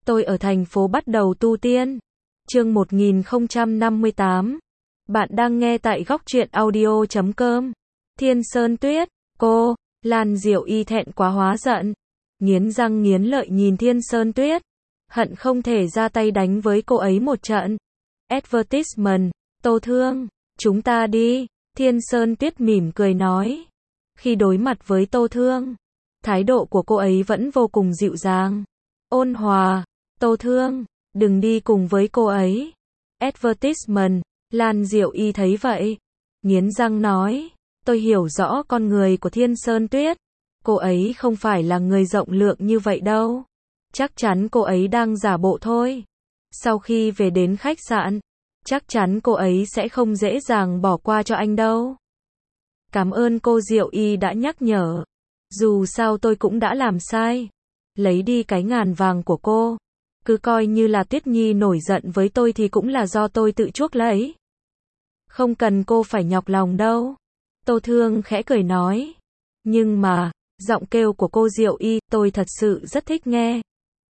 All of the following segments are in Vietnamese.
Tôi ở thành phố bắt đầu tu tiên. Chương 1058. Bạn đang nghe tại góc truyện audio.com. Thiên Sơn Tuyết, cô, Lan Diệu Y thẹn quá hóa giận. Nghiến răng nghiến lợi nhìn Thiên Sơn Tuyết. Hận không thể ra tay đánh với cô ấy một trận. Advertisement, Tô Thương, chúng ta đi. Thiên Sơn Tuyết mỉm cười nói. Khi đối mặt với Tô Thương, thái độ của cô ấy vẫn vô cùng dịu dàng, ôn hòa. Tô Thương, đừng đi cùng với cô ấy. Advertisement, Lan Diệu Y thấy vậy, nghiến răng nói, tôi hiểu rõ con người của Thiên Sơn Tuyết. Cô ấy không phải là người rộng lượng như vậy đâu. Chắc chắn cô ấy đang giả bộ thôi. Sau khi về đến khách sạn, chắc chắn cô ấy sẽ không dễ dàng bỏ qua cho anh đâu. Cảm ơn cô Diệu Y đã nhắc nhở. Dù sao tôi cũng đã làm sai. Lấy đi cái ngàn vàng của cô. Cứ coi như là Tuyết Nhi nổi giận với tôi thì cũng là do tôi tự chuốc lấy. Không cần cô phải nhọc lòng đâu. Tô Thương khẽ cười nói. Nhưng mà, giọng kêu của cô Diệu Y, tôi thật sự rất thích nghe.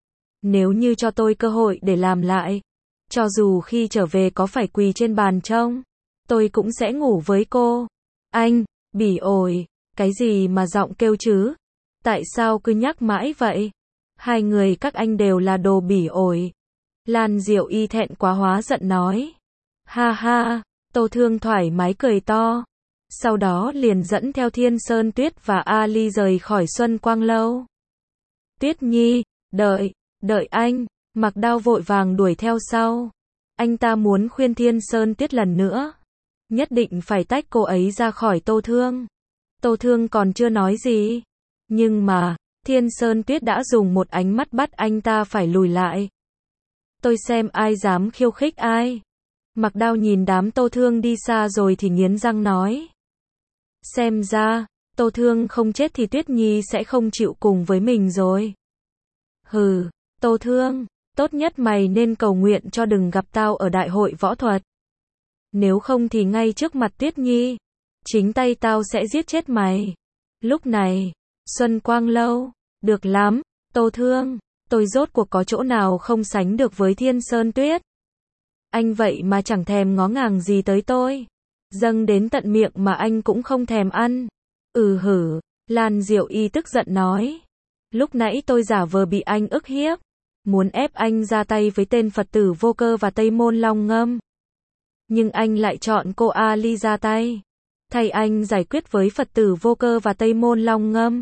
Nếu như cho tôi cơ hội để làm lại, cho dù khi trở về có phải quỳ trên bàn trông, tôi cũng sẽ ngủ với cô. Anh, bỉ ổi, cái gì mà giọng kêu chứ? Tại sao cứ nhắc mãi vậy? Hai người các anh đều là đồ bỉ ổi. Lan Diệu Y thẹn quá hóa giận nói. Ha ha, Tô Thương thoải mái cười to. Sau đó liền dẫn theo Thiên Sơn Tuyết và Ali rời khỏi Xuân Quang Lâu. Tuyết Nhi, đợi anh. Mặc Đao vội vàng đuổi theo sau. Anh ta muốn khuyên Thiên Sơn Tuyết lần nữa. Nhất định phải tách cô ấy ra khỏi Tô Thương. Tô Thương còn chưa nói gì. Nhưng mà, Thiên Sơn Tuyết đã dùng một ánh mắt bắt anh ta phải lùi lại. Tôi xem ai dám khiêu khích ai. Mặc Đao nhìn đám Tô Thương đi xa rồi thì nghiến răng nói. Xem ra, Tô Thương không chết thì Tuyết Nhi sẽ không chịu cùng với mình rồi. Hừ, Tô Thương, tốt nhất mày nên cầu nguyện cho đừng gặp tao ở đại hội võ thuật. Nếu không thì ngay trước mặt Tuyết Nhi, chính tay tao sẽ giết chết mày. Lúc này, Xuân Quang Lâu, được lắm, Tô Thương, tôi rốt cuộc có chỗ nào không sánh được với Thiên Sơn Tuyết. Anh vậy mà chẳng thèm ngó ngàng gì tới tôi. Dâng đến tận miệng mà anh cũng không thèm ăn. Hử, Lan Diệu Y tức giận nói. Lúc nãy tôi giả vờ bị anh ức hiếp, muốn ép anh ra tay với tên Phật tử Vô Cơ và Tây Môn Long Ngâm. Nhưng anh lại chọn cô Ali ra tay, thay anh giải quyết với Phật tử Vô Cơ và Tây Môn Long Ngâm.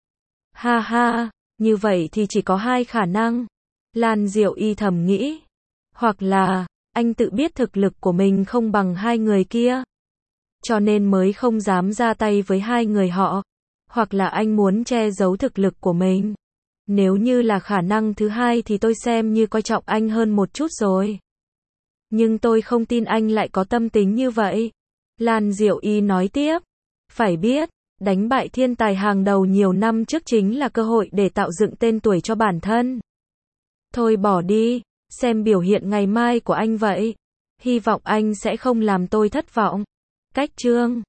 Ha ha, như vậy thì chỉ có hai khả năng. Lan Diệu Y thầm nghĩ. Hoặc là, anh tự biết thực lực của mình không bằng hai người kia, cho nên mới không dám ra tay với hai người họ. Hoặc là anh muốn che giấu thực lực của mình. Nếu như là khả năng thứ hai thì tôi xem như coi trọng anh hơn một chút rồi. Nhưng tôi không tin anh lại có tâm tính như vậy. Lan Diệu Y nói tiếp. Phải biết, đánh bại thiên tài hàng đầu nhiều năm trước chính là cơ hội để tạo dựng tên tuổi cho bản thân. Thôi bỏ đi, xem biểu hiện ngày mai của anh vậy. Hy vọng anh sẽ không làm tôi thất vọng. Cách chương